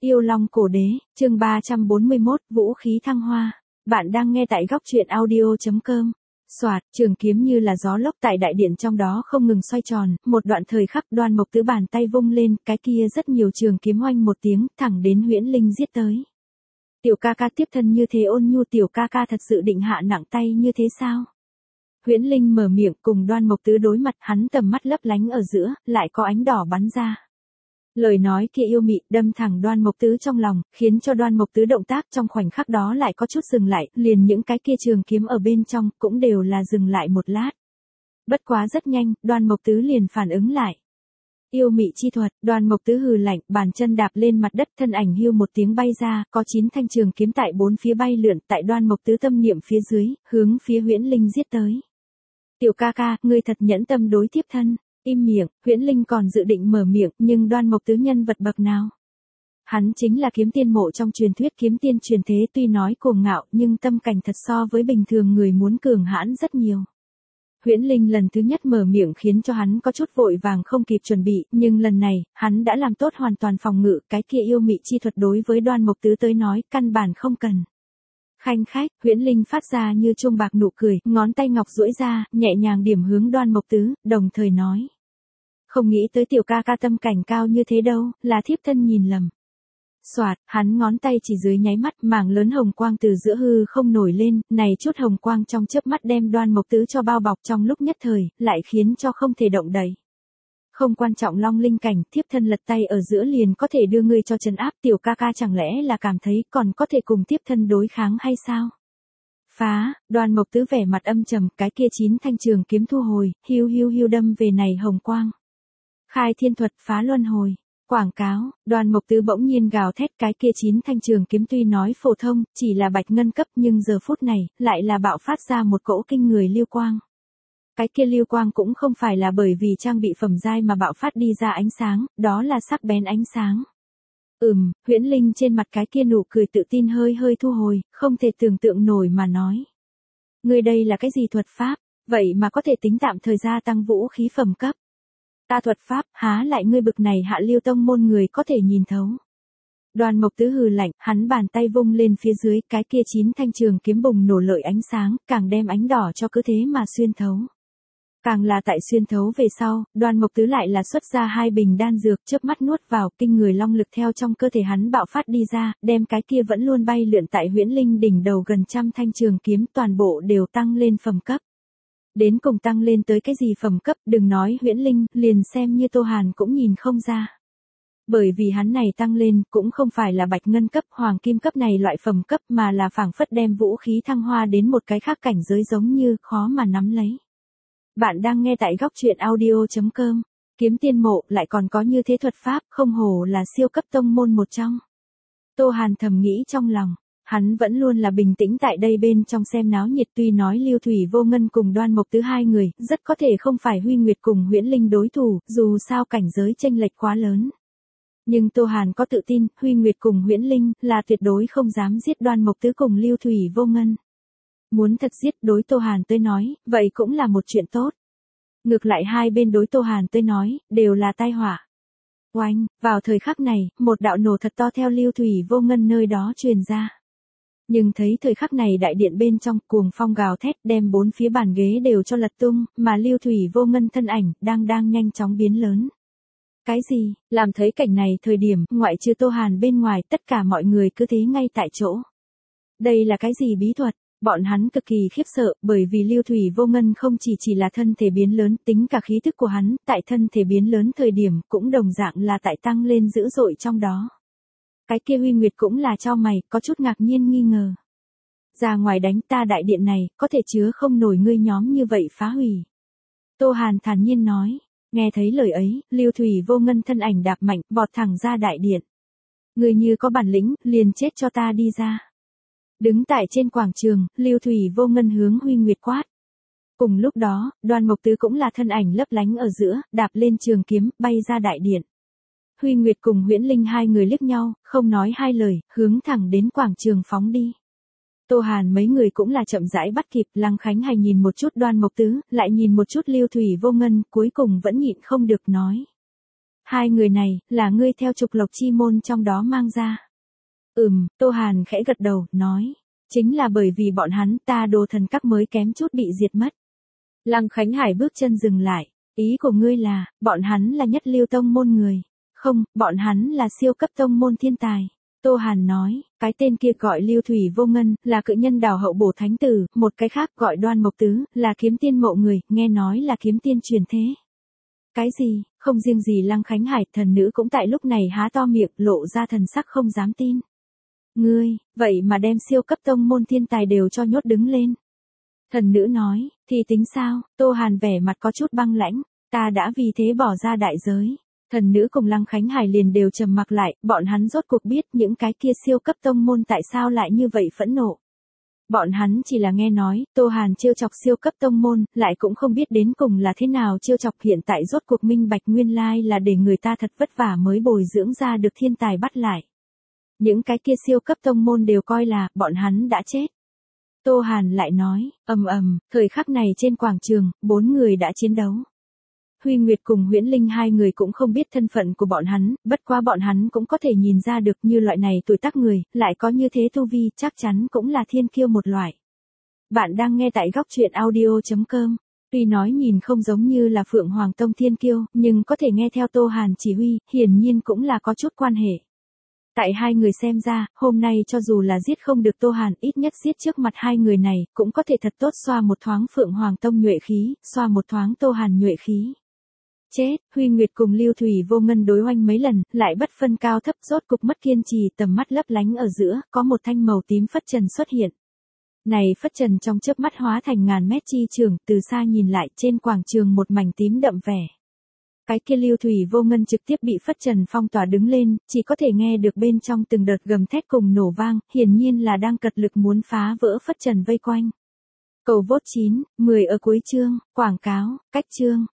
Yêu Long Cổ Đế, chương 341, Vũ khí thăng hoa. Bạn đang nghe tại góc truyện audio.com. Soạt, trường kiếm như là gió lốc tại đại điện trong đó không ngừng xoay tròn, một đoạn thời khắc Đoan Mộc Tứ bàn tay vung lên, cái kia rất nhiều trường kiếm oanh một tiếng, thẳng đến Huyễn Linh giết tới. Tiểu ca ca tiếp thân như thế ôn nhu, tiểu ca ca thật sự định hạ nặng tay như thế sao? Huyễn Linh mở miệng cùng Đoan Mộc Tứ đối mặt, hắn tầm mắt lấp lánh ở giữa, lại có ánh đỏ bắn ra. Lời nói kia yêu mị đâm thẳng Đoan Mộc Tứ trong lòng, khiến cho Đoan Mộc Tứ động tác trong khoảnh khắc đó lại có chút dừng lại, liền những cái kia trường kiếm ở bên trong cũng đều là dừng lại một lát. Bất quá rất nhanh, Đoan Mộc Tứ liền phản ứng lại. Yêu mị chi thuật, Đoan Mộc Tứ hừ lạnh, bàn chân đạp lên mặt đất, thân ảnh hưu một tiếng bay ra, có 9 thanh trường kiếm tại bốn phía bay lượn, tại Đoan Mộc Tứ tâm niệm phía dưới, hướng phía Huyễn Linh giết tới. Tiểu ca ca, ngươi thật nhẫn tâm đối tiếp thân. Im miệng, Huyễn Linh còn dự định mở miệng, nhưng Đoan Mộc Tứ nhân vật bậc nào? Hắn chính là kiếm tiên mộ trong truyền thuyết kiếm tiên truyền thế, tuy nói cuồng ngạo nhưng tâm cảnh thật so với bình thường người muốn cường hãn rất nhiều. Huyễn Linh lần thứ nhất mở miệng khiến cho hắn có chút vội vàng không kịp chuẩn bị, nhưng lần này, hắn đã làm tốt hoàn toàn phòng ngự, cái kia yêu mị chi thuật đối với Đoan Mộc Tứ tới nói, căn bản không cần. Khanh khách, Huyễn Linh phát ra như chuông bạc nụ cười, ngón tay ngọc duỗi ra, nhẹ nhàng điểm hướng Đoan Mộc Tứ, đồng thời nói. Không nghĩ tới tiểu ca ca tâm cảnh cao như thế đâu, là thiếp thân nhìn lầm. Soạt, hắn ngón tay chỉ dưới nháy mắt, mảng lớn hồng quang từ giữa hư không nổi lên, này chút hồng quang trong chớp mắt đem Đoan Mộc Tứ cho bao bọc trong lúc nhất thời, lại khiến cho không thể động đậy. Không quan trọng long linh cảnh, thiếp thân lật tay ở giữa liền có thể đưa ngươi cho trấn áp, tiểu ca ca chẳng lẽ là cảm thấy còn có thể cùng thiếp thân đối kháng hay sao? Phá, Đoan Mộc Tứ vẻ mặt âm trầm, cái kia 9 thanh trường kiếm thu hồi, hiu hiu hiu đâm về này hồng quang. Khai thiên thuật phá luân hồi. Quảng cáo, Đoan Mộc Tứ bỗng nhiên gào thét, cái kia 9 thanh trường kiếm tuy nói phổ thông, chỉ là bạch ngân cấp, nhưng giờ phút này, lại là bạo phát ra một cỗ kinh người lưu quang. Cái kia lưu quang cũng không phải là bởi vì trang bị phẩm giai mà bạo phát đi ra ánh sáng, đó là sắc bén ánh sáng. Huyễn Linh trên mặt cái kia nụ cười tự tin hơi hơi thu hồi, không thể tưởng tượng nổi mà nói. Ngươi đây là cái gì thuật pháp, vậy mà có thể tính tạm thời gia tăng vũ khí phẩm cấp. Ta thuật pháp, há lại ngươi bực này hạ lưu tông môn người có thể nhìn thấu. Đoan Mộc Tứ hừ lạnh, hắn bàn tay vung lên phía dưới, cái kia 9 thanh trường kiếm bùng nổ lợi ánh sáng, càng đem ánh đỏ cho cứ thế mà xuyên thấu. Càng là tại xuyên thấu về sau, Đoan Mộc Tứ lại là xuất ra 2 bình đan dược, chớp mắt nuốt vào, kinh người long lực theo trong cơ thể hắn bạo phát đi ra, đem cái kia vẫn luôn bay lượn tại Huyễn Linh đỉnh đầu gần 100 thanh trường kiếm toàn bộ đều tăng lên phẩm cấp. Đến cùng tăng lên tới cái gì phẩm cấp, đừng nói Huyễn Linh, liền xem như Tô Hàn cũng nhìn không ra. Bởi vì hắn này tăng lên cũng không phải là bạch ngân cấp, hoàng kim cấp này loại phẩm cấp mà là phảng phất đem vũ khí thăng hoa đến một cái khác cảnh giới giống như khó mà nắm lấy. Bạn đang nghe tại góc truyện audio.com, kiếm tiên mộ lại còn có như thế thuật pháp, không hổ là siêu cấp tông môn một trong. Tô Hàn thầm nghĩ trong lòng. Hắn vẫn luôn là bình tĩnh tại đây bên trong xem náo nhiệt, tuy nói Lưu Thủy Vô Ngân cùng Đoan Mộc Tứ hai người, rất có thể không phải Huy Nguyệt cùng Huyễn Linh đối thủ, dù sao cảnh giới chênh lệch quá lớn. Nhưng Tô Hàn có tự tin, Huy Nguyệt cùng Huyễn Linh, là tuyệt đối không dám giết Đoan Mộc Tứ cùng Lưu Thủy Vô Ngân. Muốn thật giết đối Tô Hàn tới nói, vậy cũng là một chuyện tốt. Ngược lại hai bên đối Tô Hàn tới nói, đều là tai họa. Oanh, vào thời khắc này, một đạo nổ thật to theo Lưu Thủy Vô Ngân nơi đó truyền ra. Nhưng thấy thời khắc này đại điện bên trong cuồng phong gào thét đem bốn phía bàn ghế đều cho lật tung, mà Lưu Thủy Vô Ngân thân ảnh đang nhanh chóng biến lớn. Cái gì, làm thấy cảnh này thời điểm, ngoại trừ Tô Hàn bên ngoài tất cả mọi người cứ thế ngay tại chỗ. Đây là cái gì bí thuật, bọn hắn cực kỳ khiếp sợ bởi vì Lưu Thủy Vô Ngân không chỉ là thân thể biến lớn, tính cả khí thức của hắn, tại thân thể biến lớn thời điểm cũng đồng dạng là tại tăng lên dữ dội trong đó. Cái kia Huy Nguyệt cũng là chau mày, có chút ngạc nhiên nghi ngờ. Ra ngoài đánh ta đại điện này, có thể chứa không nổi ngươi nhóm như vậy phá hủy. Tô Hàn thản nhiên nói, nghe thấy lời ấy, Lưu Thủy Vô Ngân thân ảnh đạp mạnh, vọt thẳng ra đại điện. Ngươi như có bản lĩnh, liền chết cho ta đi ra. Đứng tại trên quảng trường, Lưu Thủy Vô Ngân hướng Huy Nguyệt quát. Cùng lúc đó, Đoan Mộc Tứ cũng là thân ảnh lấp lánh ở giữa, đạp lên trường kiếm, bay ra đại điện. Huy Nguyệt cùng Huyễn Linh hai người liếc nhau, không nói hai lời, hướng thẳng đến quảng trường phóng đi. Tô Hàn mấy người cũng là chậm rãi bắt kịp, Lăng Khánh Hành nhìn một chút Đoan Mộc Tứ, lại nhìn một chút Lưu Thủy Vô Ngân, cuối cùng vẫn nhịn không được nói. Hai người này, là ngươi theo trục lộc chi môn trong đó mang ra. Tô Hàn khẽ gật đầu, nói. Chính là bởi vì bọn hắn ta Đồ Thần Các mới kém chút bị diệt mất. Lăng Khánh Hải bước chân dừng lại. Ý của ngươi là, bọn hắn là nhất lưu tông môn người. Không, bọn hắn là siêu cấp tông môn thiên tài. Tô Hàn nói, cái tên kia gọi Lưu Thủy Vô Ngân, là cự nhân đào hậu bổ thánh tử, một cái khác gọi Đoan Mộc Tứ, là kiếm tiên mộ người, nghe nói là kiếm tiên truyền thế. Cái gì, không riêng gì Lăng Khánh Hải, thần nữ cũng tại lúc này há to miệng, lộ ra thần sắc không dám tin. Ngươi, vậy mà đem siêu cấp tông môn thiên tài đều cho nhốt đứng lên. Thần nữ nói, thì tính sao, Tô Hàn vẻ mặt có chút băng lãnh, ta đã vì thế bỏ ra đại giới. Thần nữ cùng Lăng Khánh Hải liền đều trầm mặc lại, bọn hắn rốt cuộc biết những cái kia siêu cấp tông môn tại sao lại như vậy phẫn nộ. Bọn hắn chỉ là nghe nói, Tô Hàn trêu chọc siêu cấp tông môn, lại cũng không biết đến cùng là thế nào trêu chọc, hiện tại rốt cuộc minh bạch nguyên lai là để người ta thật vất vả mới bồi dưỡng ra được thiên tài bắt lại. Những cái kia siêu cấp tông môn đều coi là, bọn hắn đã chết. Tô Hàn lại nói, thời khắc này trên quảng trường, 4 người đã chiến đấu. Huy Nguyệt cùng Huyễn Linh hai người cũng không biết thân phận của bọn hắn, bất quá bọn hắn cũng có thể nhìn ra được như loại này tuổi tác người, lại có như thế tu vi, chắc chắn cũng là thiên kiêu một loại. Bạn đang nghe tại góc truyện audio.com. Tuy nói nhìn không giống như là Phượng Hoàng Tông thiên kiêu, nhưng có thể nghe theo Tô Hàn chỉ huy, hiển nhiên cũng là có chút quan hệ. Tại hai người xem ra, hôm nay cho dù là giết không được Tô Hàn, ít nhất giết trước mặt hai người này, cũng có thể thật tốt xoa một thoáng Phượng Hoàng Tông nhuệ khí, xoa một thoáng Tô Hàn nhuệ khí. Chết, Huy Nguyệt cùng Lưu Thủy Vô Ngân đối oanh mấy lần, lại bất phân cao thấp, rốt cục mất kiên trì, tầm mắt lấp lánh ở giữa, có một thanh màu tím phất trần xuất hiện. Này phất trần trong chớp mắt hóa thành ngàn mét chi trường, từ xa nhìn lại, trên quảng trường một mảnh tím đậm vẻ. Cái kia Lưu Thủy Vô Ngân trực tiếp bị phất trần phong tỏa đứng lên, chỉ có thể nghe được bên trong từng đợt gầm thét cùng nổ vang, hiển nhiên là đang cật lực muốn phá vỡ phất trần vây quanh. Cầu vote 9, 10 ở cuối chương, quảng cáo, cách chương.